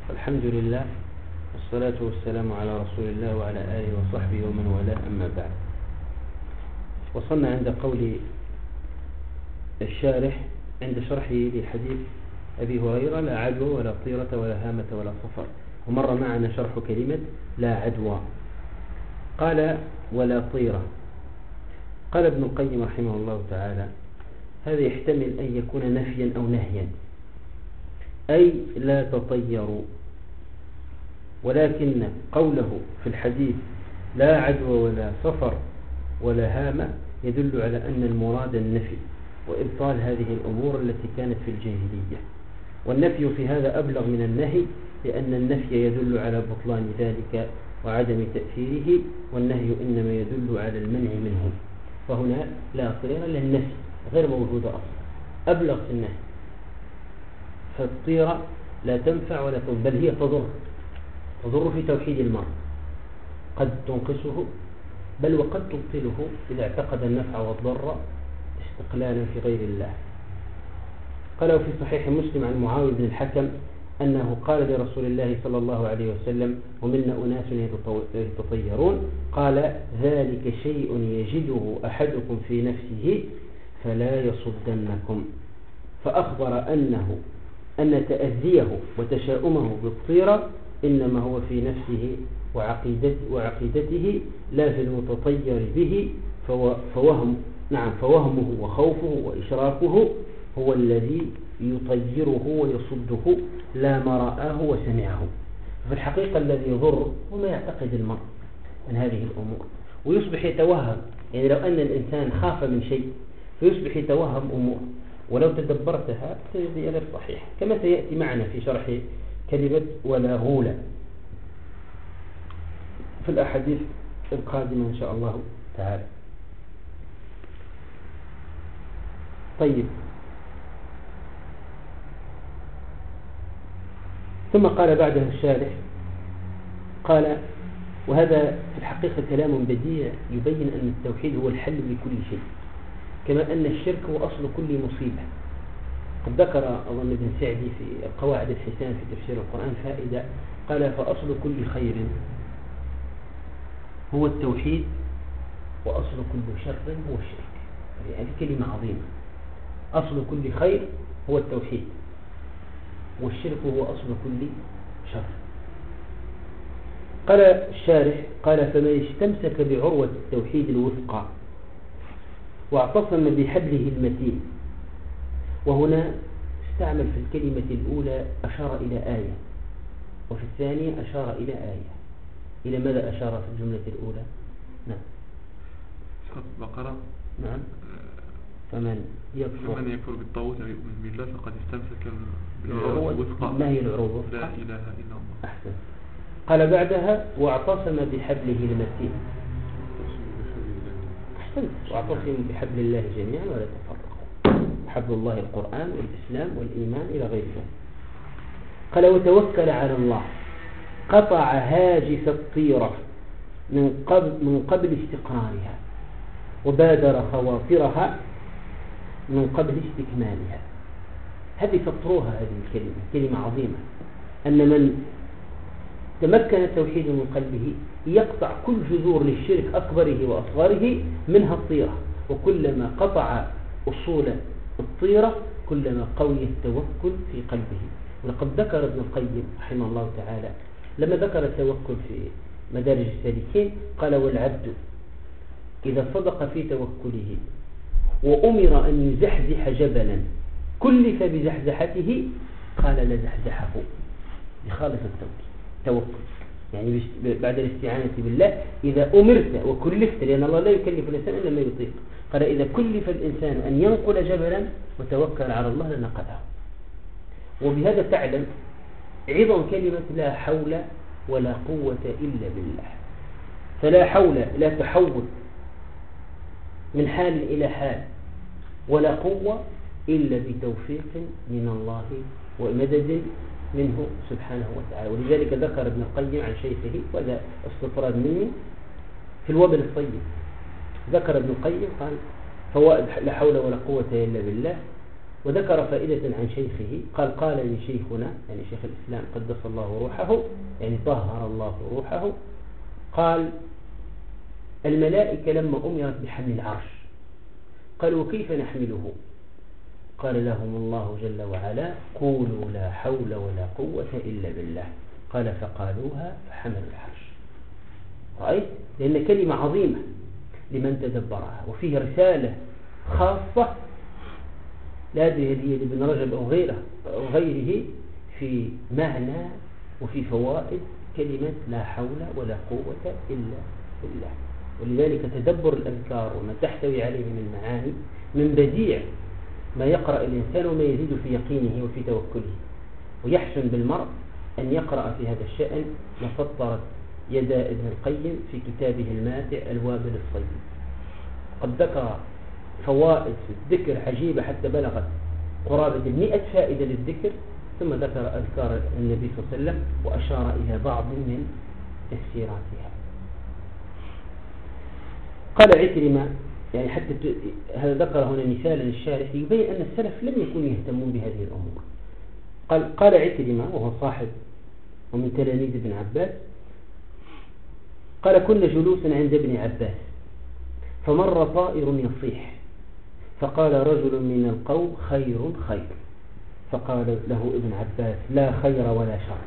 الحمد لله والصلاة والسلام على رسول الله وعلى آله وصحبه ومن والاه، أما بعد. وصلنا عند قول الشارح عند شرحه لحديث أبي هريرة: لا عدوى ولا طيرة ولا هامة ولا صفر. ومر معنا شرح كلمة لا عدوى. قال: ولا طيرة. قال ابن القيم رحمه الله تعالى: هذا يحتمل أن يكون نفيا أو نهيا، أي لا تطيروا، ولكن قوله في الحديث لا عدوى ولا صفر ولا هامة يدل على أن المراد النفي وإبطال هذه الأمور التي كانت في الجاهلية. والنفي في هذا أبلغ من النهي، لأن النفي يدل على بطلان ذلك وعدم تأثيره، والنهي إنما يدل على المنع منه. فهنا لا طيرة للنفي غير موجودة أصلا، أبلغ في النهي. فالطيرة لا تنفع ولا تضر، بل هي تضر في توحيد المرء، قد تنقصه بل وقد تبطله إذا اعتقد النفع والضر استقلالا في غير الله. قالوا في صحيح مسلم عن معاوية بن الحكم أنه قال لرسول الله صلى الله عليه وسلم: ومنا أناس يتطيرون، قال: ذلك شيء يجده أحدكم في نفسه فلا يصدنكم. فأخبر أن تأذيه وتشاؤمه بالطيرة إنما هو في نفسه وعقيدته لا في المتطير به، فوهمه وخوفه وإشراكه هو الذي يطيره ويصده، لا ما رآه وسمعه. في الحقيقة الذي يضر هو ما يعتقد المرء من هذه الأمور، ويصبح يتوهم. يعني لو أن الإنسان خاف من شيء فيصبح يتوهم أمور، ولو تدبرتها تجد غير صحيح، كما سيأتي معنا في شرح كلمة ولا غولة في الأحاديث القادمة إن شاء الله تعالى. طيب، ثم قال بعده الشارح، قال: وهذا في الحقيقة كلام بديع يبين أن التوحيد هو الحل لكل شيء، كما أن الشرك هو أصل كل مصيبة. قد ذكر أظن ابن سعدي في القواعد الحسان في تفسير القرآن فائدة، قال: فأصل كل خير هو التوحيد، وأصل كل شر هو الشرك. هذه كلمة عظيمة. أصل كل خير هو التوحيد، والشرك هو أصل كل شر. قال الشارح: قال: فمن استمسك بعروة التوحيد الوثقى واعتصم بحبله المتين. وهنا استعمل في الكلمة الأولى أشار إلى آية، وفي الثانية أشار إلى آية. إلى ماذا أشار في الجملة الأولى؟ نعم، سورة البقرة. نعم. فمن يكفر بالطاغوت ويؤمن بالله فقد استمسك بالعروة الوثقى. ما هي العروة؟ لا إله إلا الله. أحسن. قال بعدها: واعتصم بحبله المتين. أحسنت. واعتصموا بحبل الله جميعا ولا تفرقوا. حبل الله القرآن والإسلام والإيمان إلى غير ذلك. قال: وتوكل على الله، قطع هاجس الطيرة من قبل استقرارها، وبادر خواطرها من قبل استكمالها. هذه سطروها، هذه الكلمة كلمة عظيمة، أن من تمكن التوحيد من قلبه يقطع كل جذور للشرك أكبره وأصغره، منها الطيرة. وكلما قطع أصول الطيرة كلما قوي التوكل في قلبه. ولقد ذكر ابن القيم رحمه الله تعالى لما ذكر التوكل في مدارج السالكين قال: والعبد إذا صدق في توكله وأمر أن يزحزح جبلا كلف بزحزحته قال لزحزحه بخالص التوكل. يعني بعد الاستعانة بالله إذا أمرت وكلفت، لأن الله لا يكلف الإنسان إلا ما يطيق، قال: إذا كلف الإنسان أن ينقل جبلا وتوكل على الله لنقله. وبهذا تعلم عظم كلمة لا حول ولا قوة إلا بالله. فلا حول لا تحول من حال إلى حال، ولا قوة إلا بتوفيق من الله ومدد منه سبحانه وتعالى. ولذلك ذكر ابن القيم عن شيخه، وهذا استطراد مني، في الوبل الطيب ذكر ابن القيم قال: فوائد لا حول ولا قوة إلا بالله وذكر فائدة عن شيخه، قال لي شيخنا يعني شيخ الإسلام قدس الله روحه يعني طهر الله روحه، قال الملائكة لما أمرت بحمل العرش قالوا وكيف نحمله؟ قال لهم الله جل وعلا قولوا لا حول ولا قوة إلا بالله، قال فقالوها فحملوا العرش. رأيت؟ لأن كلمة عظيمة لمن تدبرها، وفيه رسالة خاصة لا أدري هذه لابن رجب أو غيره في معنى وفي فوائد كلمة لا حول ولا قوة إلا بالله. ولذلك تدبر الأذكار وما تحتوي عليه من معاني من بديع ما يقرأ الإنسان وما يزيد في يقينه وفي توكله. ويحسن بالمرء أن يقرأ في هذا الشأن ما سطرت يدا ابن القيم في كتابه الماتع الوابل الصيب. قد ذكر فوائد في الذكر عجيبة حتى بلغت قرابة 100 فائدة للذكر، ثم ذكر أذكار النبي صلى الله عليه وسلم وأشار إلى بعض من تفسيراتها. قال عكرمة يعني حتى هذا ذكر هنا مثالا للشارح يبين أن السلف لم يكونوا يهتمون بهذه الأمور. قال عكرمة وهو صاحب ومن تلاميذ ابن عباس، قال كنا جلوسا عند ابن عباس فمر طائر يصيح فقال رجل من القوم خير خير، فقال له ابن عباس لا خير ولا شر.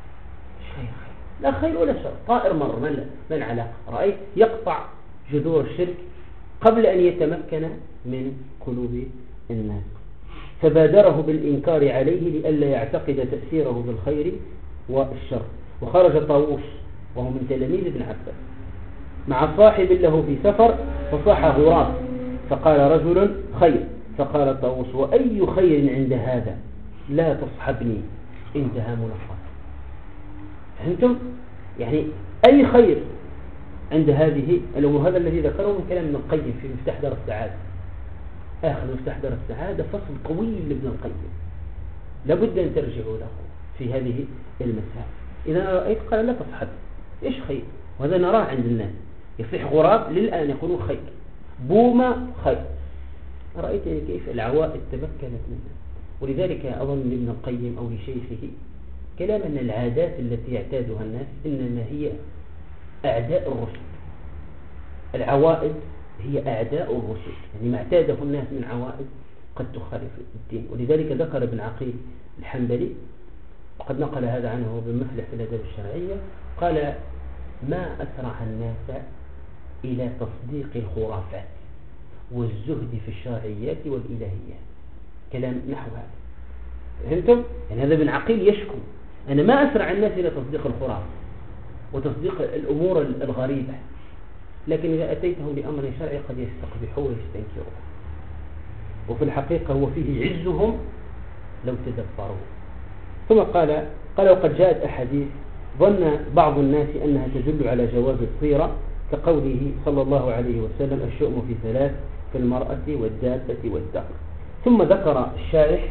لا خير ولا شر، طائر مر ما العلاقة؟ رأيت يقطع جذور الشرك قبل أن يتمكن من قلوب الناس، فبادره بالإنكار عليه لئلا يعتقد تأثيره بالخير والشر. وخرج طاووس وهو من تلاميذ ابن عباس مع صاحب له في سفر فصاح غراب فقال رجل خير، فقال طاووس وأي خير عند هذا لا تصحبني، انتهى ملخص. فهمتم؟ يعني أي خير عند هذه الأمور. هذا الذي ذكره من كلام ابن القيم في مفتاح دار السعادة. آخر مفتاح دار السعادة فصل طويل لابن القيم لابد أن ترجعوا له في هذه المسائل. إذا رأيت قال لا تصحب، إيش خير؟ وهذا نراه عند الناس، يصيح غراب للآن يقولون خير، بومة خير. رأيت يعني كيف العوائد تمكنت منه. ولذلك أظن لابن القيم أو لشيخه كلام أن العادات التي يعتادها الناس إنما هي أعداء الرشد. العوائد هي أعداء الرشد، يعني ما اعتاده الناس من عوائد قد تخالف الدين. ولذلك ذكر ابن عقيل الحنبلي وقد نقل هذا عنه بمفلح في الآداب الشرعية، قال ما أسرع الناس إلى تصديق الخرافات والزهد في الشرعيات والإلهيات. كلام نحو هذا. فهمتم؟ يعني هذا ابن عقيل يشكو أنا ما أسرع الناس إلى تصديق الخرافات وتصديق الأمور الغريبة، لكن إذا أتيته بأمر شرعي قد يستقبحوه ويستنكروه، وفي الحقيقة هو فيه عزهم لو تدبروا. ثم قال وقد جاءت أحاديث ظن بعض الناس أنها تدل على جواز الطيرة كقوله صلى الله عليه وسلم الشؤم في ثلاث، في المرأة والدابة والدهر. ثم ذكر الشارح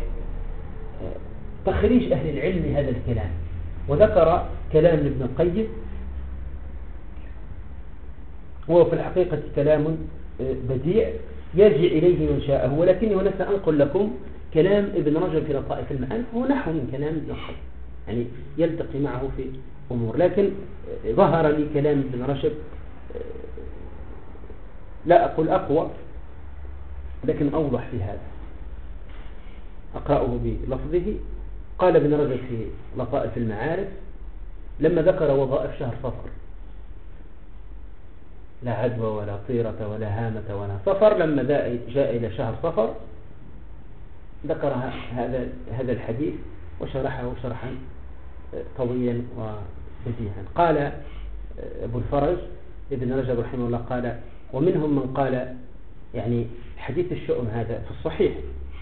تخريج أهل العلم هذا الكلام، وذكر كلام ابن القيم هو في الحقيقة كلام بديع يرجع إليه من شاءه، ولكني هنا سأنقل لكم كلام ابن رجب في لطائف المعارف هو نحو من كلام ابن القيم، يعني يلتقي معه في أمور. لكن ظهر لي كلام ابن رجب لا أقول أقوى لكن أوضح في هذا، أقرأه بلفظه. قال ابن رجب في لطائف المعارف لما ذكر وظائف شهر صفر، لا عدوى ولا طيرة ولا هامة ولا صفر، لما جاء إلى شهر صفر ذكر هذا الحديث وشرحه شرحا طويلا وبديعا. قال أبو الفرج ابن رجب رحمه الله قال ومنهم من قال يعني حديث الشؤم هذا في الصحيح،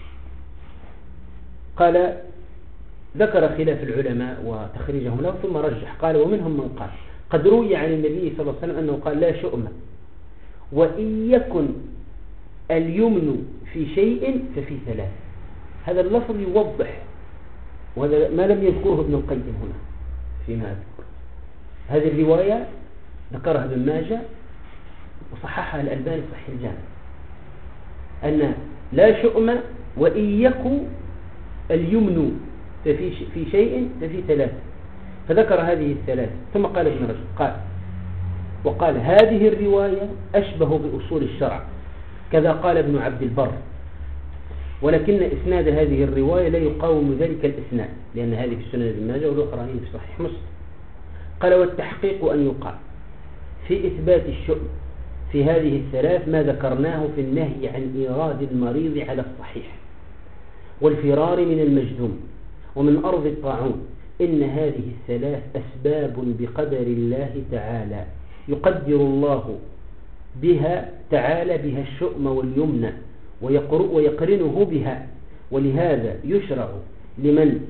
قال ذكر خلاف العلماء وتخريجهم له ثم رجح. قال ومنهم من قال قد روي عن النبي صلى الله عليه وسلم أنه قال لا شؤم وإن يكن اليمن في شيء ففي ثلاث. هذا اللفظ يوضح، وهذا ما لم يذكره ابن القيم هنا فيما أذكر. هذه الرواية ذكرها ابن ماجه وصححها الألباني صحيح الجامع، أن لا شؤم وإن يكو اليمن في شيء ففي ثلاثة، فذكر هذه الثلاثة. ثم قال ابن رجب وقال هذه الرواية أشبه بأصول الشرع، كذا قال ابن عبد البر، ولكن إسناد هذه الرواية لا يقاوم ذلك الإسناد، لأن هذه في سنن ابن ماجه والأخرى في صحيح مسلم. قال والتحقيق أن يقال في إثبات الشؤم في هذه الثلاث ما ذكرناه في النهي عن إيراد المريض على الصحيح والفرار من المجذوم ومن أرض الطاعون، إن هذه الثلاث أسباب بقدر الله تعالى يقدر الله بها تعالى بها الشؤم واليمن ويقرنه بها، ولهذا يشرع لمن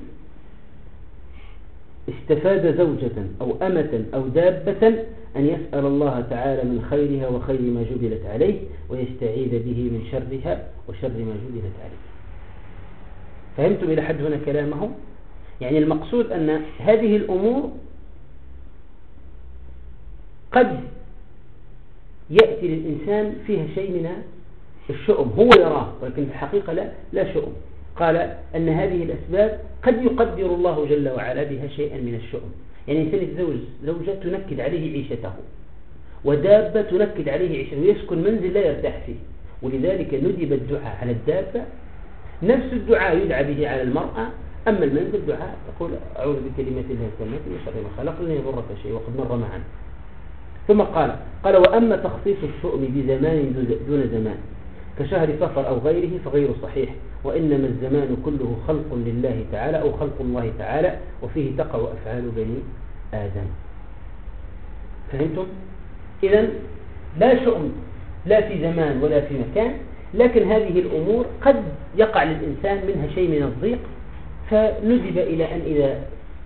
استفاد زوجة أو أمة أو دابة أن يسأل الله تعالى من خيرها وخير ما جبلت عليه، ويستعيذ به من شرها وشر ما جبلت عليه. فهمتم إلى حد هنا كلامه؟ يعني المقصود أن هذه الأمور قد يأتي للإنسان فيها شيء من الشؤم هو يراه، ولكن في الحقيقة لا شؤم. قال أن هذه الأسباب قد يقدر الله جل وعلا بها شيئا من الشؤم. يعني إنسان يتزوج زوجة تنكد عليه عيشته، ودابة تنكد عليه عيشته، ويسكن منزل لا يرتاح فيه، ولذلك ندب الدعاء على الدابة نفس الدعاء يدعى به على المرأة، أما المنزل دعاء تقول أعوذ بكلمات الله التامات من شر ما خلق لن يضرك شيء، وقد مر معنا. ثم قال وأما تخصيص الشؤم بزمان دون زمان كشهر صفر أو غيره فغير صحيح، وإنما الزمان كله خلق لله تعالى أو خلق الله تعالى، وفيه تقع أفعال بني آدم. فهمتم؟ إذن لا شؤم لا في زمان ولا في مكان، لكن هذه الأمور قد يقع للإنسان منها شيء من الضيق، فندب إلى أن إذا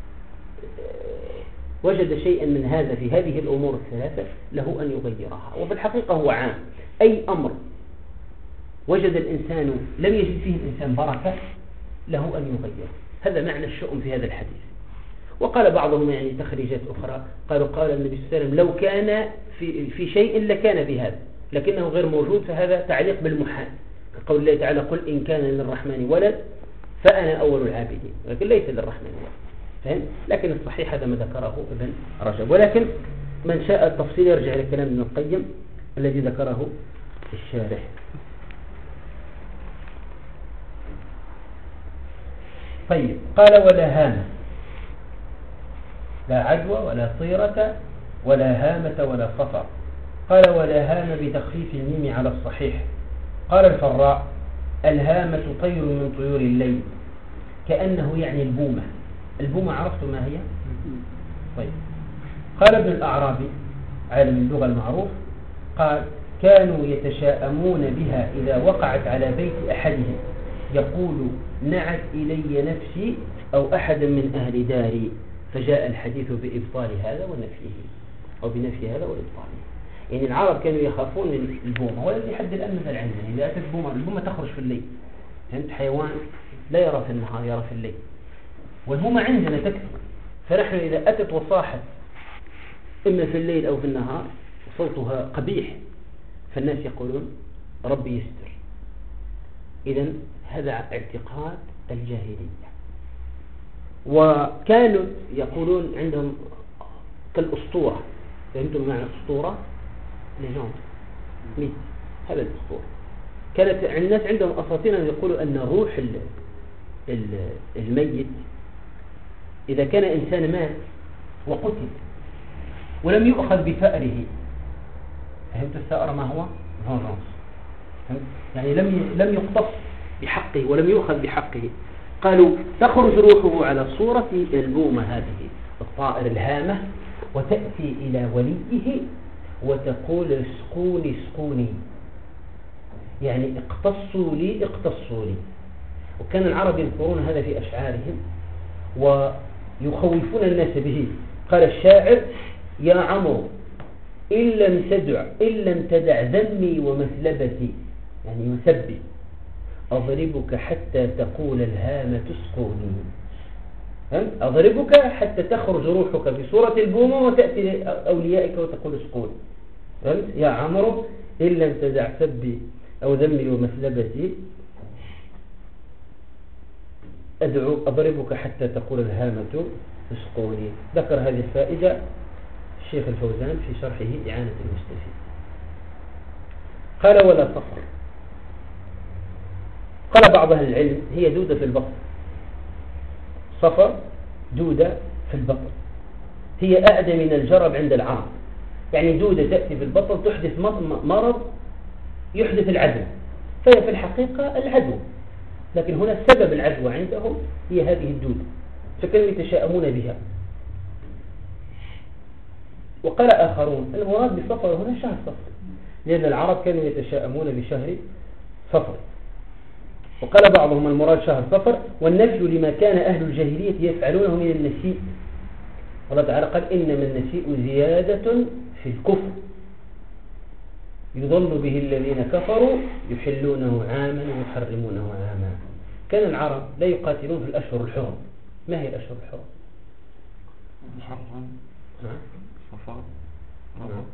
وجد شيئا من هذا في هذه الأمور الثلاثة له أن يغيرها. وفي الحقيقة هو عام، أي أمر وجد الإنسان لم يجد فيه الإنسان بركة له أن يغيره. هذا معنى الشؤم في هذا الحديث. وقال بعضهم يعني تخريجات أخرى قال النبي صلى الله عليه وسلم لو كان في شيء لكان بهذا، لكنه غير موجود، فهذا تعليق بالمحال، كقول الله تعالى قل إن كان للرحمن ولد فأنا أول العابدين، ولكن ليس للرحمن ولد. فهم؟ لكن الصحيح هذا ما ذكره ابن رجب، ولكن من شاء التفصيل يرجع إلى كلام ابن القيم الذي ذكره الشارح. طيب قال ولا هامة، لا عدوى ولا طيرة ولا هامة ولا صفر. قال ولا هامة بتخفيف الميم على الصحيح. قال الفراء الهامة طير من طيور الليل، كأنه يعني البومة. البومة عرفتم ما هي؟ طيب. قال ابن الأعرابي عالم اللغة المعروف قال كانوا يتشاءمون بها إذا وقعت على بيت أحدهم، يقول نعت إلي نفسي أو أحدا من أهل داري، فجاء الحديث بإبطال هذا ونفيه، أو بنفي هذا وإبطاله. يعني العرب كانوا يخافون من البومة، ولا لحد الآن مثل عندنا إذا أتت البومة تخرج في الليل. فهمت؟ حيوان لا يرى في النهار يرى في الليل، والبومة عندنا تكثر، فنحن إذا أتت وصاحت إما في الليل أو في النهار صوتها قبيح، فالناس يقولون ربي يستر. إذن هذا اعتقاد الجاهلية. وكانوا يقولون عندهم كالأسطورة. فهمتم معنى الأسطورة؟ لجون ميت، هذا الأسطورة. كانت الناس عندهم أساطير يقولوا أن روح الميت إذا كان إنسان مات وقتل ولم يؤخذ بثأره. فهمت الثأر ما هو؟ يعني لم يقتص بحقه ولم يؤخذ بحقه. قالوا تخرج روحه على صورة البومة هذه الطائر الهامة، وتأتي إلى وليه وتقول اسقوني اسقوني، يعني اقتصوا لي اقتصوا لي. وكان العرب يذكرون هذا في أشعارهم ويخوفون الناس به. قال الشاعر يا عمرو إن لم تدع ذمي ومثلبتي، يعني مسبي، أضربك حتى تقول الهامة اسقوني. أضربك حتى تخرج روحك بصورة البومة وتأتي أوليائك وتقول اسقوني. فهمت؟ يا عمرو إن لم تدع سبي أو ذمي ومثلبتي أضربك حتى تقول الهامة اسقوني. ذكر هذه الفائدة الشيخ الفوزان في شرحه إعانة المستفيد. قال ولا صفر. قال بعض أهل العلم هي دودة في البطن. صفر دودة في البطن، هي أعدى من الجرب عند العرب. يعني دودة تأتي في البطن تحدث مرض يحدث العدوى، فهي في الحقيقة العدوى، لكن هنا سبب العدوى عندهم هي هذه الدودة، فكانوا يتشاءمون بها. وقال آخرون المراد بالصفر هنا شهر صفر، لأن العرب كانوا يتشاءمون بشهر صفر. وقال بعضهم المراد شهر صفر، والنفي لما كان أهل الجاهلية يفعلونه من النسيء. الله تعالى قال إنما النسيء زيادة في الكفر يضل به الذين كفروا يحلونه عاما ويحرمونه عاما. كان العرب لا يقاتلون في الأشهر الحرم. ما هي الأشهر الحرم؟ محرم، صفر، رمضان،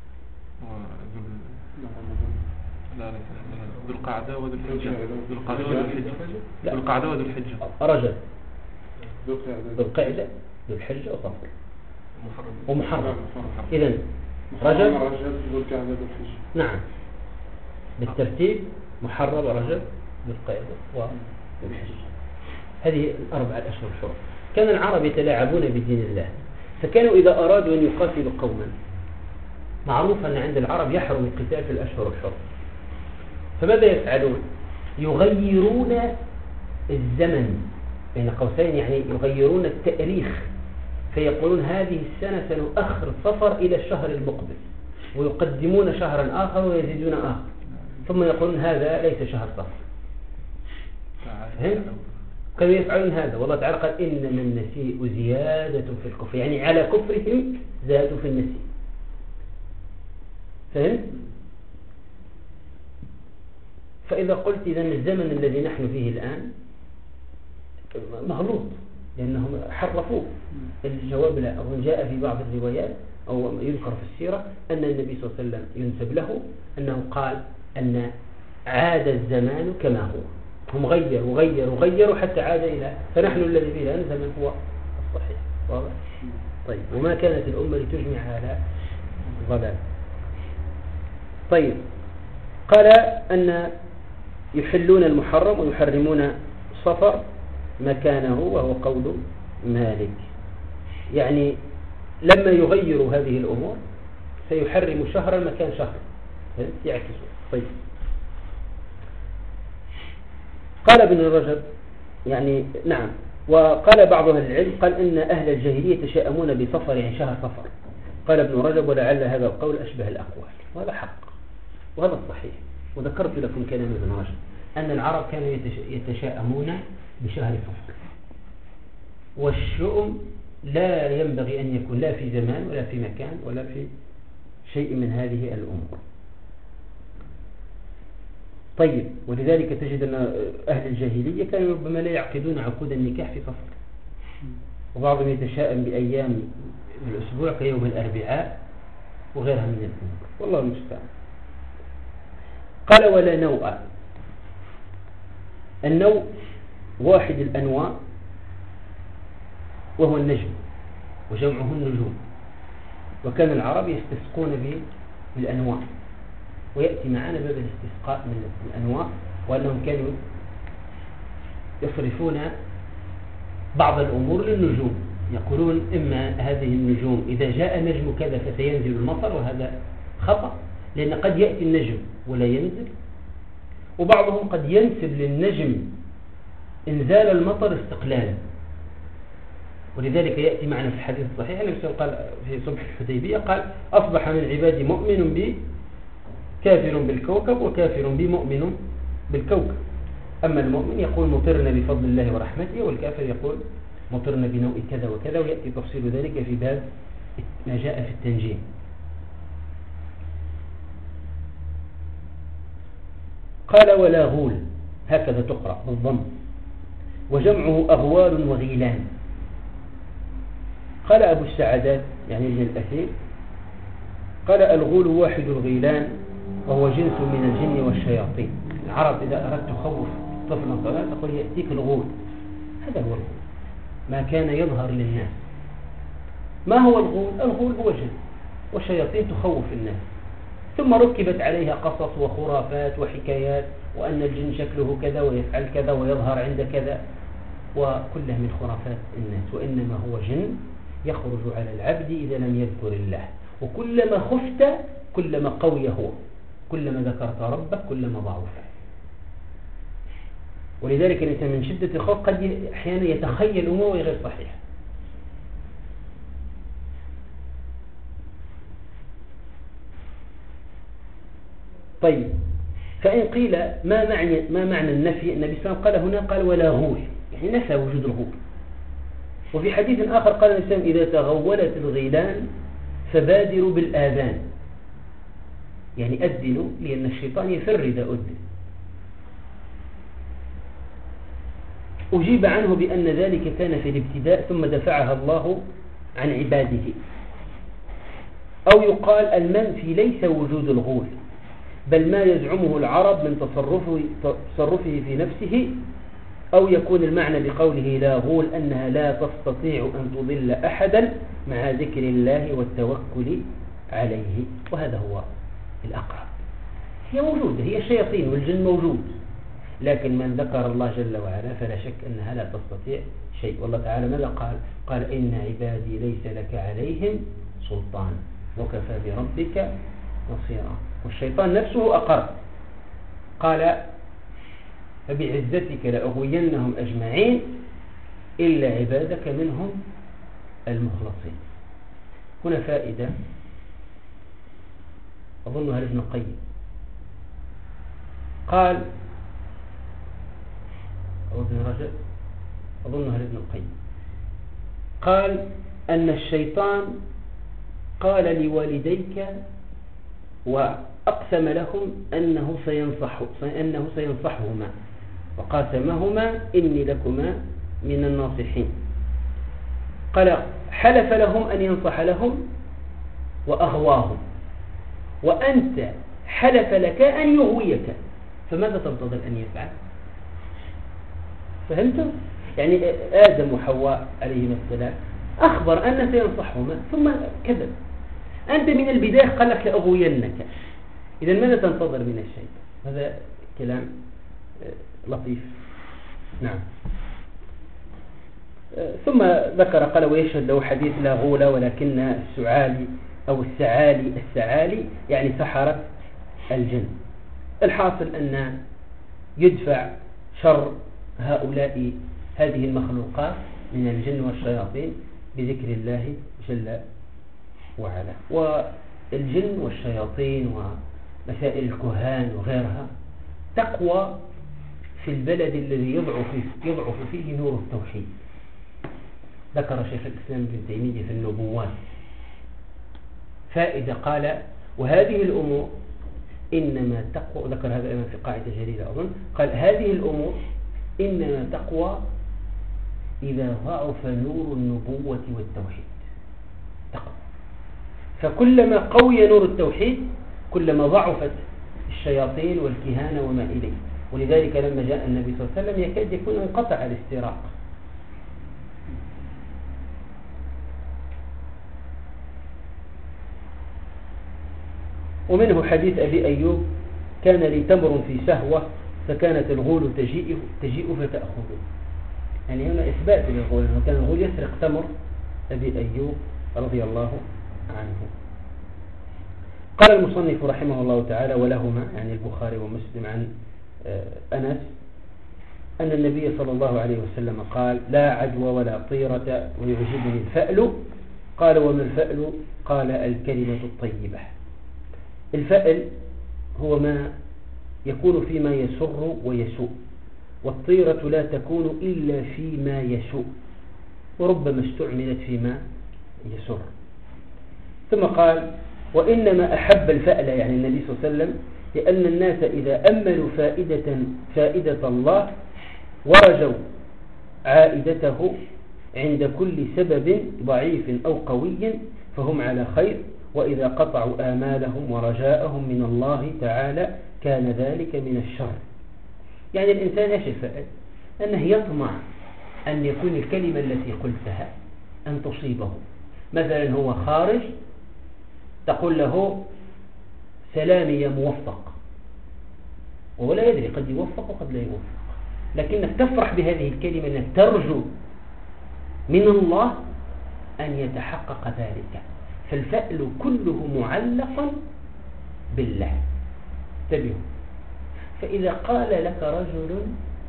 ذو القعدة وذو الحجة. ذو القعدة وذو الحجة. رجب، ذو القعدة، ذو الحجة وصفر ومحرم. إذن رجب، ذو القعدة، ذو الحجة. نعم بالترتيب: محرم، رجب، ذو القعدة وذو الحجة. هذه الأربعة الأشهر الحرم. كان العرب يتلاعبون بدين الله، فكانوا إذا أرادوا أن يقاتلوا قوما، معروف أن عند العرب يحرم القتال في الأشهر الحرم، فماذا يفعلون؟ يغيرون الزمن بين قوسين، يعني يغيرون التاريخ، فيقولون هذه السنة سنؤخر صفر إلى الشهر المقبل، ويقدمون شهرا آخر ويزيدون آخر، ثم يقولون هذا ليس شهر صفر. كانوا يفعلون هذا، والله تعالى قال إنما النسيء زيادة في الكفر، يعني على كفرهم زادوا في النسيء. فهمت؟ فإذا قلت إذن الزمن الذي نحن فيه الآن مغلوط لأنهم حرفوه. الجواب لا. أظن جاء في بعض الروايات أو يذكر في السيرة أن النبي صلى الله عليه وسلم ينسب له أنه قال أن عاد الزمان كما هو. هم غيروا حتى عاد إلى، فنحن الذي فيه الآن زمن هو الصحيح. واضح؟ طيب، وما كانت الأمة لتجمع على ضلال. طيب، قال أن يحلون المحرم ويحرمون صفر مكانه، وهو قول مالك. يعني لما يغيروا هذه الأمور سيحرم شهرا مكان شهر، يعكسوا. طيب، قال ابن رجب يعني نعم. وقال بعض أهل العلم قال إن أهل الجاهلية يتشاءمون بصفر، يعني شهر صفر. قال ابن رجب ولعل هذا القول أشبه الأقوال، وهذا حق وهذا الصحيح. وذكرت لكم كلام ابن رجب أن العرب كانوا يتشاءمون بشهر صفر، والشؤم لا ينبغي أن يكون لا في زمان ولا في مكان ولا في شيء من هذه الأمور. طيب، ولذلك تجد أن أهل الجاهلية كانوا ربما لا يعقدون عقود النكاح في صفر، وبعضهم يتشاءم بأيام الأسبوع كيوم الأربعاء وغيرها من الأمور، والله المستعان. قال ولا نوء. النوء واحد الأنواع وهو النجم، وجمعه النجوم. وكان العرب يستسقون بالأنواع، ويأتي معنا باب الاستسقاء من الأنواع، وأنهم كانوا يصرفون بعض الأمور للنجوم، يقولون إما هذه النجوم إذا جاء نجم كذا فسينزل المطر، وهذا خطأ، لأن قد يأتي النجم ولا ينزل. وبعضهم قد ينسب للنجم إنزال المطر استقلالا، ولذلك يأتي معنا في الحديث الصحيح النبي قال في صبح الحديبية قال أصبح من عبادي مؤمن بي كافر بالكوكب وكافر بي مؤمن بالكوكب. أما المؤمن يقول مطرنا بفضل الله ورحمته، والكافر يقول مطرنا بنوء كذا وكذا، ويأتي تفصيل ذلك في باب ما جاء في التنجيم. قال ولا غول، هكذا تقرأ بالضم، وجمعه أغوال وغيلان. قال أبو السعدات يعني ابن الأثير قال الغول واحد الغيلان، وهو جنس من الجن والشياطين. العرب إذا أردت تخوف طفلا صغيرا تقول يأتيك الغول، هذا هو الغول، ما كان يظهر للناس. ما هو الغول؟ الغول هو جن والشياطين تخوف الناس، ثم ركبت عليها قصص وخرافات وحكايات، وأن الجن شكله كذا ويفعل كذا ويظهر عند كذا، وكلها من خرافات الناس. وإنما هو جن يخرج على العبد إذا لم يذكر الله، وكلما خفت كلما قوي هو، كلما ذكرت ربك كلما ضعف. ولذلك الإنسان من شدة الخوف قد أحيانا يتخيل أمور غير صحيحة. طيب، فإن قيل ما معنى النفي؟ النبي صلى الله عليه وسلم قال هنا، قال ولا غول، يعني نفى وجود الغول. وفي حديث آخر قال النبي صلى الله عليه وسلم إذا تغولت الغيلان فبادروا بالآذان، يعني أذنوا، لأن الشيطان يفر إذا أذن. أجيب عنه بأن ذلك كان في الابتداء ثم دفعها الله عن عباده. أو يقال المنفي ليس وجود الغول، بل ما يزعمه العرب من تصرفه في نفسه. أو يكون المعنى بقوله لا غول أنها لا تستطيع أن تضل أحدا مع ذكر الله والتوكل عليه، وهذا هو الأقرب. هي موجودة، هي الشياطين والجن موجود، لكن من ذكر الله جل وعلا فلا شك أنها لا تستطيع شيء. والله تعالى ماذا قال؟ قال إن عبادي ليس لك عليهم سلطان وكفى بربك نصيرا. والشيطان نفسه أقر، قال فبعزتك لأغوينهم أجمعين إلا عبادك منهم المخلصين. هنا فائدة أظنها لابن القيم، قال أو ابن رجب، أظنها لابن القيم، قال أن الشيطان قال لوالديك وأقسم لهم أنه سينصحهما وقاسمهما إني لكما من الناصحين. قال حلف لهم أن ينصح لهم وأغواهم، وأنت حلف لك أن يغويك، فماذا تنتظر أن يفعل؟ فهمتم؟ يعني آدم وحواء عليهما السلام أخبر أن سينصحهما ثم كذب. أنت من البداية قال لك لأغوينك، إذا ماذا تنتظر من الشيء؟ هذا كلام لطيف. نعم. ثم ذكر قال ويشهد له حديث لا غول ولكن السعالي أو السعالي يعني سحرة الجن. الحاصل أن يدفع شر هذه المخلوقات من الجن والشياطين بذكر الله جل وعلا. والجن والشياطين ومسائل الكهان وغيرها تقوى في البلد الذي يضعف فيه نور التوحيد. ذكر شيخ الإسلام ابن تيمية في النبوات فائدة، قال وهذه الأمور إنما تقوى، ذكر هذا الإمام في قاعدة جليلة أظن، قال هذه الأمور إنما تقوى إذا ضعف نور النبوة والتوحيد. تقوى، فكلما قوي نور التوحيد كلما ضعفت الشياطين والكهانة وما إليه. ولذلك لما جاء النبي صلى الله عليه وسلم يكاد يكون انقطع الاستراق. ومنه حديث أبي أيوب كان لي تمر في سهوة فكانت الغول تجيء فتأخذه. يعني هنا إثبات للغول، وكان الغول يسرق تمر أبي أيوب رضي الله عنه. قال المصنف رحمه الله تعالى ولهما يعني البخاري ومسلم عن أنس أن النبي صلى الله عليه وسلم قال لا عدوى ولا طيرة ويعجبني الفأل. قال وما الفأل؟ قال الكلمة الطيبة. الفأل هو ما يكون فيما يسر ويسوء، والطيرة لا تكون إلا فيما يسوء، وربما استعملت فيما يسر. ثم قال وإنما أحب الفأل يعني النبي صلى الله عليه وسلم لأن الناس إذا أملوا فائدة الله ورجوا عائدته عند كل سبب ضعيف أو قوي فهم على خير، وإذا قطعوا آمالهم ورجاءهم من الله تعالى كان ذلك من الشر. يعني الإنسان ايش الفائد؟ أنه يطمع أن يكون الكلمة التي قلتها أن تصيبه. مثلا هو خارج تقول له سلامي يا موفق، وهو لا يدري، قد يوفق وقد لا يوفق، لكنك تفرح بهذه الكلمة أنك ترجو من الله أن يتحقق ذلك. فالفأل كله معلق بالله. انتبهوا، فإذا قال لك رجل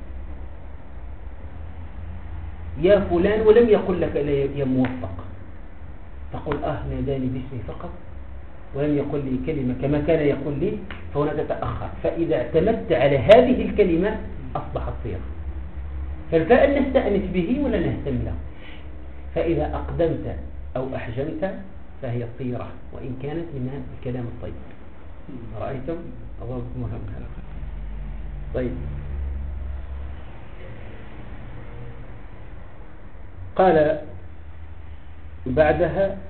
يا فلان ولم يقل لك يا موفق، تقول ناداني باسمي فقط ولم يقل لي كلمة كما كان يقول لي، فهنا تتأخر. فإذا اعتمدت على هذه الكلمة أصبحت صيغة. فالفاء نستأنس به ولا نهتم له. فإذا أقدمت أو أحجمت فهي صيغة وإن كانت من الكلام الطيب. رأيتم؟ الله مهم. طيب، قال بعدها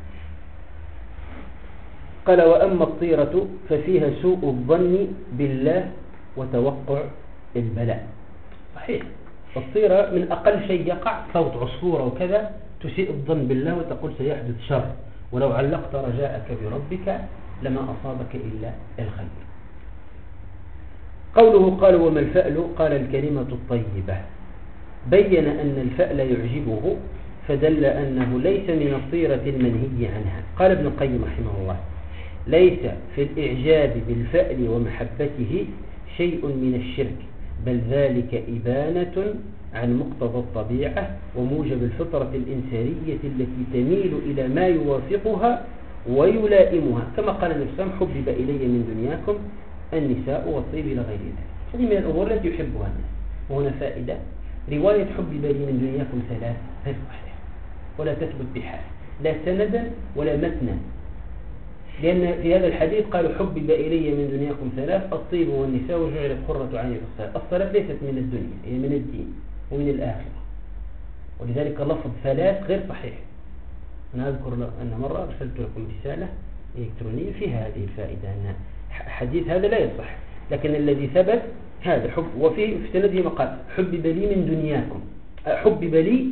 قال وأما الطيرة ففيها سوء الظن بالله وتوقع البلاء. صحيح، الطيرة من أقل شيء يقع صوت عصفورة وكذا تسيء الظن بالله وتقول سيحدث شر، ولو علقت رجاءك بربك لما أصابك إلا الخير. قوله قال وما الفأل؟ قال الكلمة الطيبة. بين أن الفأل يعجبه فدل أنه ليس من الطيرة المنهي عنها. قال ابن القيم رحمه الله ليس في الإعجاب بالفأل ومحبته شيء من الشرك، بل ذلك إبانة عن مقتضى الطبيعة وموجب الفطرة الإنسانية التي تميل إلى ما يوافقها ويلائمها، كما قال النبي صلى الله عليه وسلم حبب إلي من دنياكم النساء والطيب إلى غير ذلك. هذه من الأمور التي يحبها الناس. وهنا فائدة، رواية حبب لي من دنياكم ثلاث غير صحيحة ولا تثبت بحال، لا سندا ولا متنا، لأن في هذا الحديث قالوا حبب إلي من دنياكم ثلاث: الطيب والنساء وجعلت قرة عيني في الصلاة. الصلاة ليست من الدنيا، هي من الدين ومن الآخرة، ولذلك لفظ ثلاث غير صحيح. أنا أذكر أن مرة أرسلت لكم رسالة إلكترونية فيها هذه الفائدة، أن حديث هذا لا يصح، لكن الذي ثبت هذا حب. وفي سنده مقال حبب لي من دنياكم، حبب لي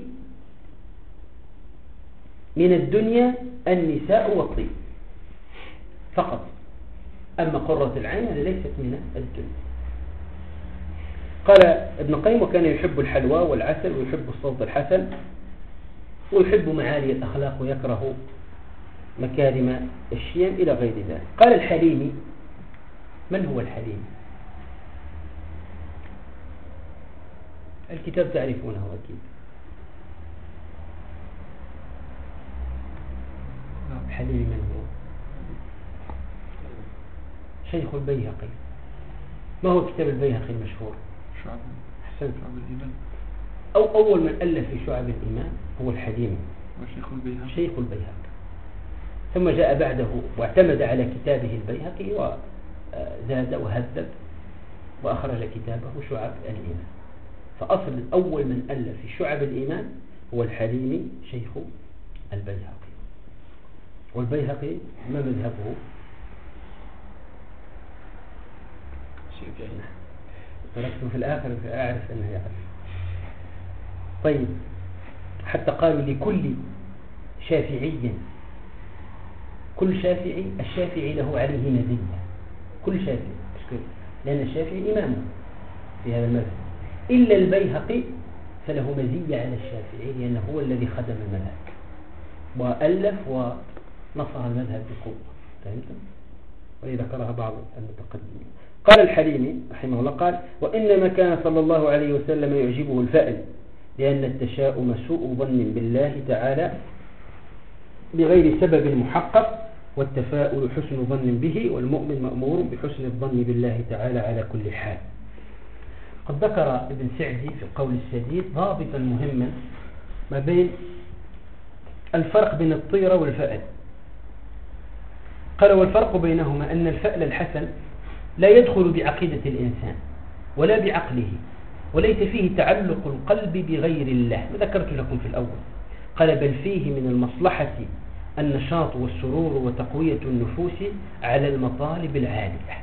من الدنيا النساء والطيب فقط، أما قرة العين هذه ليست من الدنيا. قال ابن القيم وكان يحب الحلوى والعسل ويحب الصوت الحسن ويحب معالي الأخلاق ويكره مكارم الشيم إلى غير ذلك. قال الحليمي. من هو الحليم؟ الكتاب تعرفونه أكيد. الحليم من هو؟ شيخ البيهقي. ما هو كتاب البيهقي المشهور؟ شعب الإيمان. أول من ألف في شعب الإيمان هو الحليمي شيخ البيهقي. ثم جاء بعده واعتمد على كتابه البيهقي وزاد وهذب وأخرج كتابه شعب الإيمان. فأصل أول من ألف في شعب الإيمان هو الحليمي شيخ البيهقي. والبيهقي ما مذهبه؟ تركته في الآخر فأعرف أنه يعرف. طيب، حتى قالوا لكل شافعي، كل شافعي الشافعي له عليه مزية، كل شافعي، لأن الشافعي إمامه في هذا المذهب، إلا البيهقي فله مزية على الشافعي لأنه هو الذي خدم المذهب وألف ونصر المذهب بقوة. فهمتم؟ وذكرها بعض المتقدمين. قال الحليمي رحمه الله قال وإنما كان صلى الله عليه وسلم يعجبه الفأل لأن التشاؤم سوء ظن بالله تعالى بغير سبب محقق، والتفاؤل حسن ظن به، والمؤمن مأمور بحسن الظن بالله تعالى على كل حال. قد ذكر ابن سعدي في القول السديد ضابطا مهما ما بين الفرق بين الطيرة والفأل. قال والفرق بينهما أن الفأل الحسن لا يدخل بعقيدة الإنسان ولا بعقله، وليس فيه تعلق القلب بغير الله، ما ذكرت لكم في الأول. قال بل فيه من المصلحة النشاط والسرور وتقوية النفوس على المطالب العالية.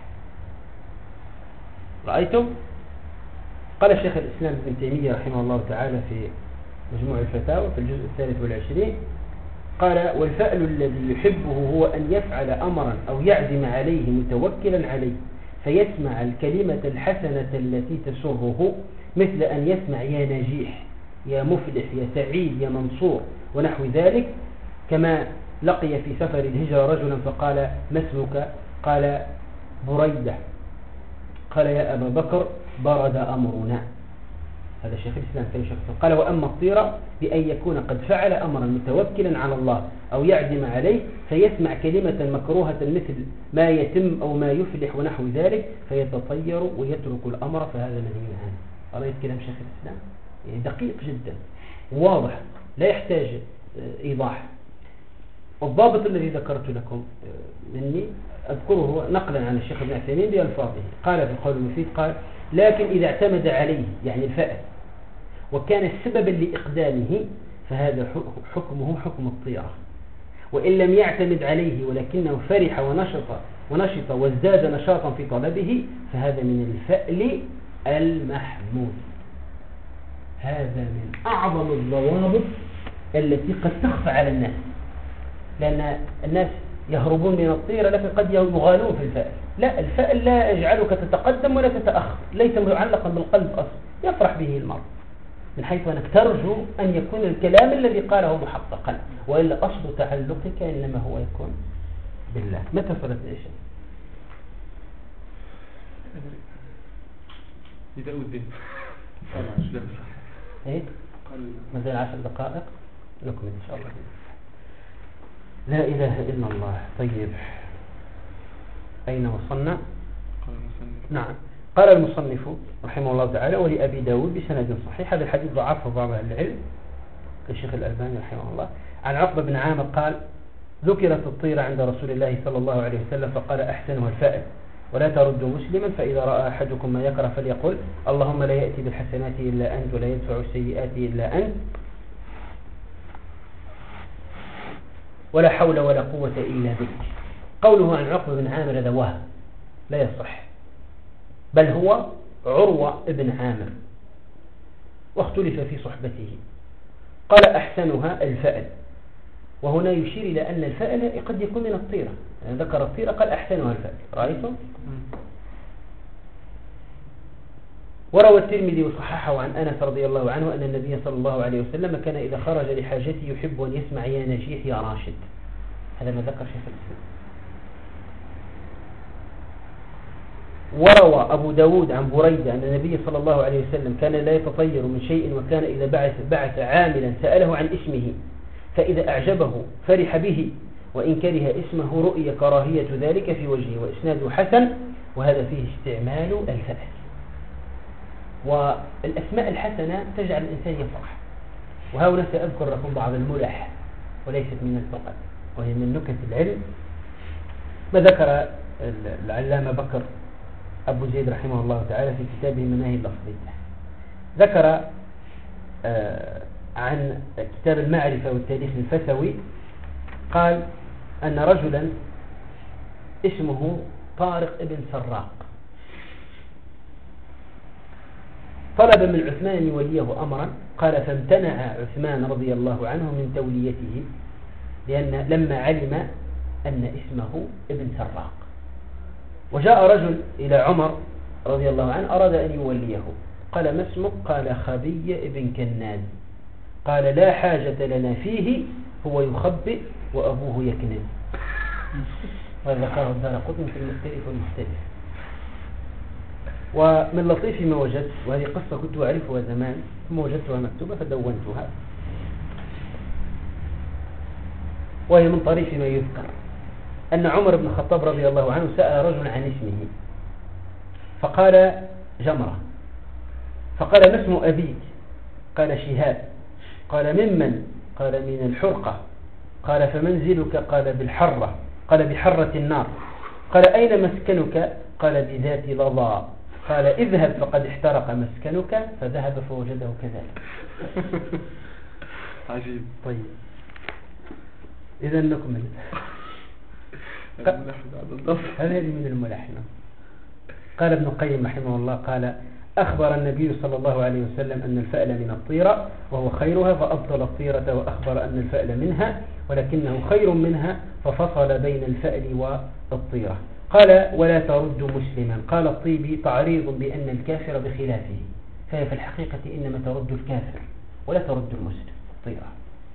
رأيتم؟ قال شيخ الإسلام ابن تيمية رحمه الله تعالى في مجموع الفتاوى في الجزء 23 قال: والفأل الذي يحبه هو أن يفعل أمرا أو يعزم عليه متوكلا عليه فيسمع الكلمة الحسنة التي تسره، مثل أن يسمع يا نجيح، يا مفلح، يا سعيد، يا منصور، ونحو ذلك. كما لقي في سفر الهجرة رجلا فقال: ما اسمك؟ قال: بريدة. قال: يا أبا بكر برد أمرنا. هذا شيخ الإسلام كان شخصا. قال: وأما الطيرة بأن يكون قد فعل أمرا متوكلا على الله أو يعزم عليه فيسمع كلمة مكروهة مثل ما يتم أو ما يفلح ونحو ذلك فيتطير ويترك الأمر، فهذا منهي عنه. قرأت كلام شيخ الإسلام يعني دقيق جدا واضح لا يحتاج إيضاح. الضابط الذي ذكرت لكم مني أذكره نقلا عن الشيخ ابن عثيمين بألفاظه. قال في القول المفيد قال: لكن إذا اعتمد عليه يعني الفأل وكان سببا لإقدامه فهذا حكمه حكم الطيرة، وإن لم يعتمد عليه ولكنه فرح ونشط وازداد نشاطا في طلبه فهذا من الفأل المحمود. هذا من أعظم الضوابط التي قد تخفى على الناس، لأن الناس يهربون من الطيرة لكن قد يغالون في الفأل. لا، الفأل لا يجعلك تتقدم ولا تتأخر، ليس معلقا بالقلب أصلا، يفرح به المرء من حيث أنك ترجو أن يكون الكلام الذي قاله محققا، وإلا أصل تعلقك إنما هو يكون بالله. متى صلت العشاء؟ يدعو الدين ايه مثل 10 دقائق نكمل إن شاء الله. لا إله إلا الله. طيب أين وصلنا؟ نعم. قال المصنف رحمه الله تعالى: ولأبي داود بسند صحيح. هذا الحديث ضعفه بعض أهل العلم كالشيخ الألباني رحمه الله. عن عقبة بن عامر قال: ذكرت الطيرة عند رسول الله صلى الله عليه وسلم فقال: أحسنها الفأل، ولا ترد مسلما، فإذا رأى أحدكم ما يكره فليقل: اللهم لا يأتي بالحسنات إلا أنت ولا يدفع السيئات إلا أنت، ولا حول ولا قوة إلا بك. قوله عن عقبة بن عامر هذا وهم لا يصح، بل هو عروة بن عامر واختلف في صحبته. قال: أحسنها الفأل، وهنا يشير إلى أن الفأل قد يكون من الطيرة، يعني ذكر الطيرة قال: أحسنها الفأل. رأيتم؟ وروى الترمذي وصححه عن أنس رضي الله عنه أن النبي صلى الله عليه وسلم كان إذا خرج لحاجته يحب أن يسمع يا نجيح يا راشد. هذا ما ذكر شيخ الإسلام. وروى أبو داود عن بريدة أن النبي صلى الله عليه وسلم كان لا يتطير من شيء، وكان إذا بعث عاملا سأله عن اسمه فإذا أعجبه فرح به، وإن كره اسمه رؤي كراهية ذلك في وجهه، وإسناده حسن، وهذا فيه استعمال الفأل. والأسماء الحسنة تجعل الإنسان يفرح. وهنا سأذكر لكم بعض الملح وليست من الفقد، وهي من نكت العلم. ما ذكر العلامة بكر أبو زيد رحمه الله تعالى في كتابه مناهي اللفظية، ذكر عن كتاب المعرفة والتاريخ الفسوي، قال أن رجلا اسمه طارق ابن سراق طلب من عثمان أن يوليه أمرا، قال: فامتنع عثمان رضي الله عنه من توليته، لأن لما علم أن اسمه ابن سراق. وجاء رجل إلى عمر رضي الله عنه أراد أن يوليه، قال: ما اسمك؟ قال: خبي ابن كناز. قال: لا حاجة لنا فيه، هو يخبئ وأبوه يكنز. وذكره الدارقطني في المختلف والمختلف. ومن لطيف ما وجدت، وهذه قصة كنت أعرفها زمان ثم وجدتها مكتوبة فدونتها، وهي من طريف ما يذكر، أن عمر بن الخطاب رضي الله عنه سأل رجل عن اسمه فقال: جمرة. فقال: ما اسم أبيك؟ قال: شهاب. قال: ممن؟ قال: من الحرقة. قال: فمنزلك؟ قال: بالحرة. قال: بحرة النار. قال: أين مسكنك؟ قال: بذات لظى. قال: اذهب فقد احترق مسكنك. فذهب فوجده كذلك. عجيب. طيب إذا نكمل. هذه من الملحنة. قال ابن القيم رحمه الله، قال: أخبر النبي صلى الله عليه وسلم أن الفأل من الطيرة وهو خيرها فأبطل الطيرة، وأخبر أن الفأل منها ولكنه خير منها ففصل بين الفأل والطيرة. قال ولا ترد مسلما. قال الطيبي تعريض بأن الكافر بخلافه، فهي في الحقيقة إنما ترد الكافر ولا ترد المسلم الطيرة.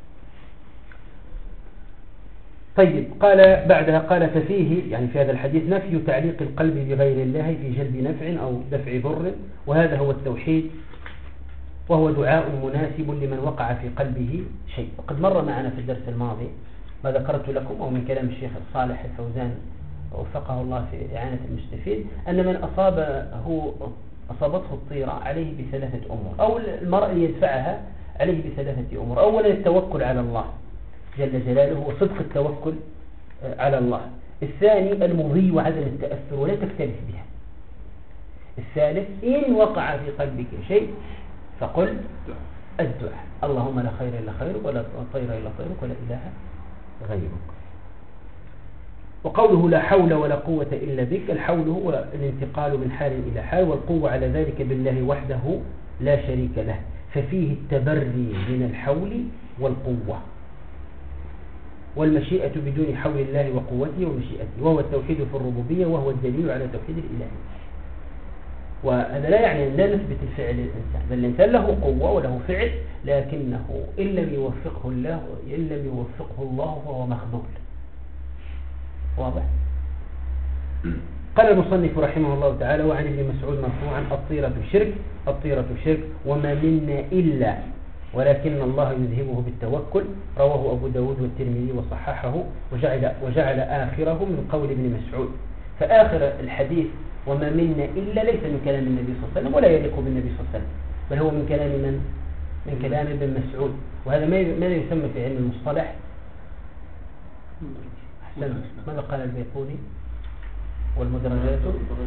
طيب قال بعدها قال ففيه يعني في هذا الحديث نفي تعليق القلب بغير الله في جلب نفع أو دفع ضر، وهذا هو التوحيد، وهو دعاء مناسب لمن وقع في قلبه شيء. وقد مر معنا في الدرس الماضي ما ذكرت لكم أو من كلام الشيخ صالح الفوزان وفقه الله في إعانة المستفيد أن من أصابته الطيرة عليه بثلاثة أمور، أو المرء يدفعها عليه بثلاثة أمور. أولا التوكل على الله جل جلاله وصدق التوكل على الله. الثاني المضي وعدم التأثر ولا تكترث بها. الثالث إن وقع في قلبك شيء فقل الدعاء اللهم لا خير إلا خيرك ولا طير إلا طيرك ولا إله غيرك. وقوله لا حول ولا قوة إلا بك، الحول هو الانتقال من حال إلى حال، والقوة على ذلك بالله وحده لا شريك له، ففيه التبري من الحول والقوة والمشيئة بدون حول الله وقوته ومشيئته، وهو التوحيد في الربوبية وهو الدليل على توحيد الإله. وهذا لا يعني أن لا نثبت الفعل للإنسان، بل الإنسان له قوة وله فعل، لكنه إن لم يوفقه الله فهو مخذول. واضح؟ قال المصنف رحمه الله تعالى وعن ابن مسعود مرفوعا الطيرة شرك وما منا إلا ولكن الله يذهبه بالتوكل، رواه أبو داود والترمذي وصححه وجعل آخره من قول ابن مسعود. فآخر الحديث وما منا إلا ليس من كلام النبي صلى الله عليه وسلم ولا يليق بالنبي صلى الله عليه وسلم، بل هو من كلام من كلام ابن مسعود. وهذا ماذا يسمى في علم المصطلح؟ ماذا قال البيقوني؟ والمدرجات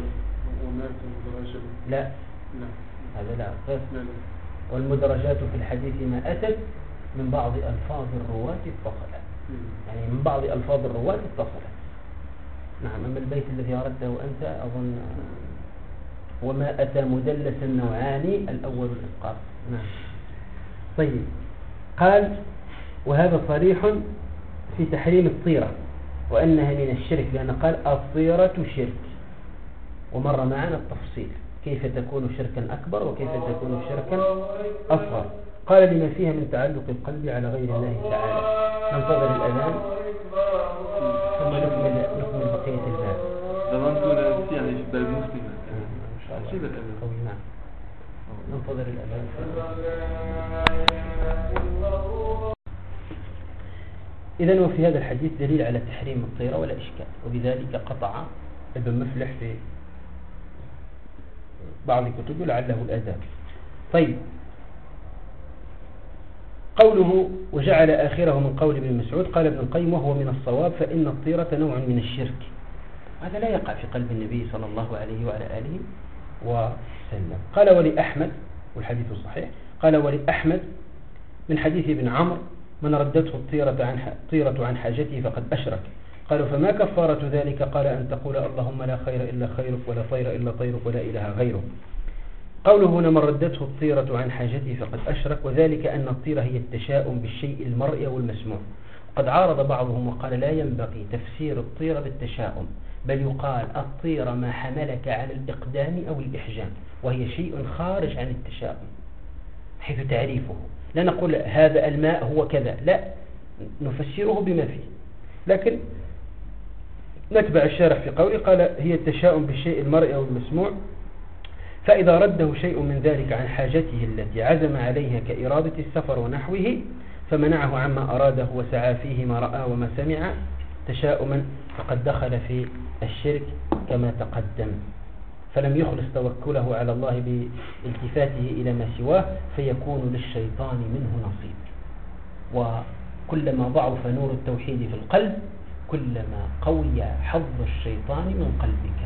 لا هذا لا غير. والمدرجات في الحديث ما أتت من بعض ألفاظ الرواة اتصلت، يعني من بعض ألفاظ الرواة اتصلت. نعم. أما البيت الذي أردته أنت أظن وما أتى مدلسا نوعان، الأول الإسقاط. نعم. طيب قال وهذا صريح في تحريم الطيرة وأنها من الشرك، لأن قال الطيرة شرك، ومر معنا التفصيل كيف تكون شركا أكبر وكيف تكون شركا أصغر. قال لما فيها من تعلق القلب على غير الله تعالى. ننتظر الأذان ثم نكمل بقية الباب. ضمنتنا يعني في باب مسلم إن شاء الله. نعم. ننتظر الأذان. إذن وفي هذا الحديث دليل على تحريم الطيرة ولا إشكال، وبذلك قطع ابن مفلح في بعض كتبه لعله الآداب. طيب قوله وجعل آخره من قول ابن مسعود، قال ابن القيم وهو من الصواب، فإن الطيرة نوع من الشرك، هذا لا يقع في قلب النبي صلى الله عليه وعلى آله وسلم. قال ولأحمد، والحديث صحيح، قال ولأحمد من حديث ابن عمرو من ردته الطيرة عن حاجته فقد أشرك. قالوا فما كفارة ذلك؟ قال أن تقول اللهم لا خير إلا خيرك ولا طير إلا طيرك ولا إله غيرك. قوله هنا من ردته الطيرة عن حاجته فقد أشرك، وذلك أن الطيرة هي التشاؤم بالشيء المرئي والمسموع. قد عارض بعضهم وقال لا ينبغي تفسير الطيرة بالتشاؤم، بل يقال الطيرة ما حملك على الإقدام أو الإحجام، وهي شيء خارج عن التشاؤم حيث تعريفه. لا نقول هذا الماء هو كذا، لا، نفسره بما فيه. لكن نتبع الشارح في قوله قال هي التشاؤم بالشيء المرئي أو المسموع، فإذا رده شيء من ذلك عن حاجته التي عزم عليها كإرادة السفر ونحوه فمنعه عما أراده وسعى فيه ما رأى وما سمع تشاؤما، فقد دخل في الشرك كما تقدم، فلم يخلص توكله على الله بالتفاته إلى ما سواه، فيكون للشيطان منه نصيب. وكلما ضعف نور التوحيد في القلب كلما قوي حظ الشيطان من قلبك.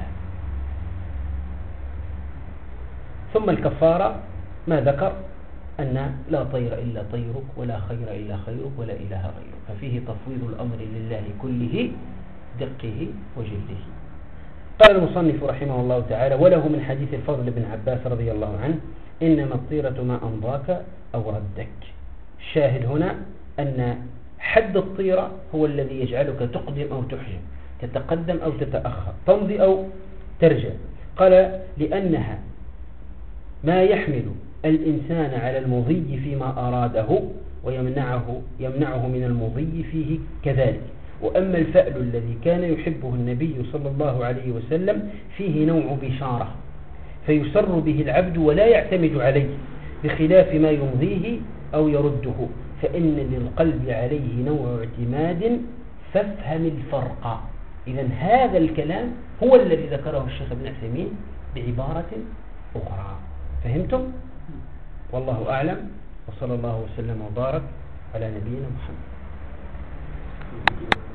ثم الكفارة ما ذكر أن لا طير إلا طيرك ولا خير إلا خيرك ولا إله غيرك، ففيه تفويض الأمر لله كله دقه وجله. قال المصنف رحمه الله تعالى: وله من حديث الفضل بن عباس رضي الله عنه: إنما الطيرة ما أمضاك أو ردك. الشاهد هنا أن حد الطيرة هو الذي يجعلك تقدم أو تحجم، تتقدم أو تتأخر، تمضي أو ترجع. قال: لأنها ما يحمل الإنسان على المضي فيما أراده ويمنعه من المضي فيه كذلك. وأما الفأل الذي كان يحبه النبي صلى الله عليه وسلم فيه نوع بشارة، فيسر به العبد ولا يعتمد عليه، بخلاف ما يمضيه أو يرده، فإن للقلب عليه نوع اعتماد، فافهم الفرق. إذن هذا الكلام هو الذي ذكره الشيخ ابن عثيمين بعبارة أخرى. فهمتم؟ والله أعلم، وصلى الله وسلم وبارك على نبينا محمد.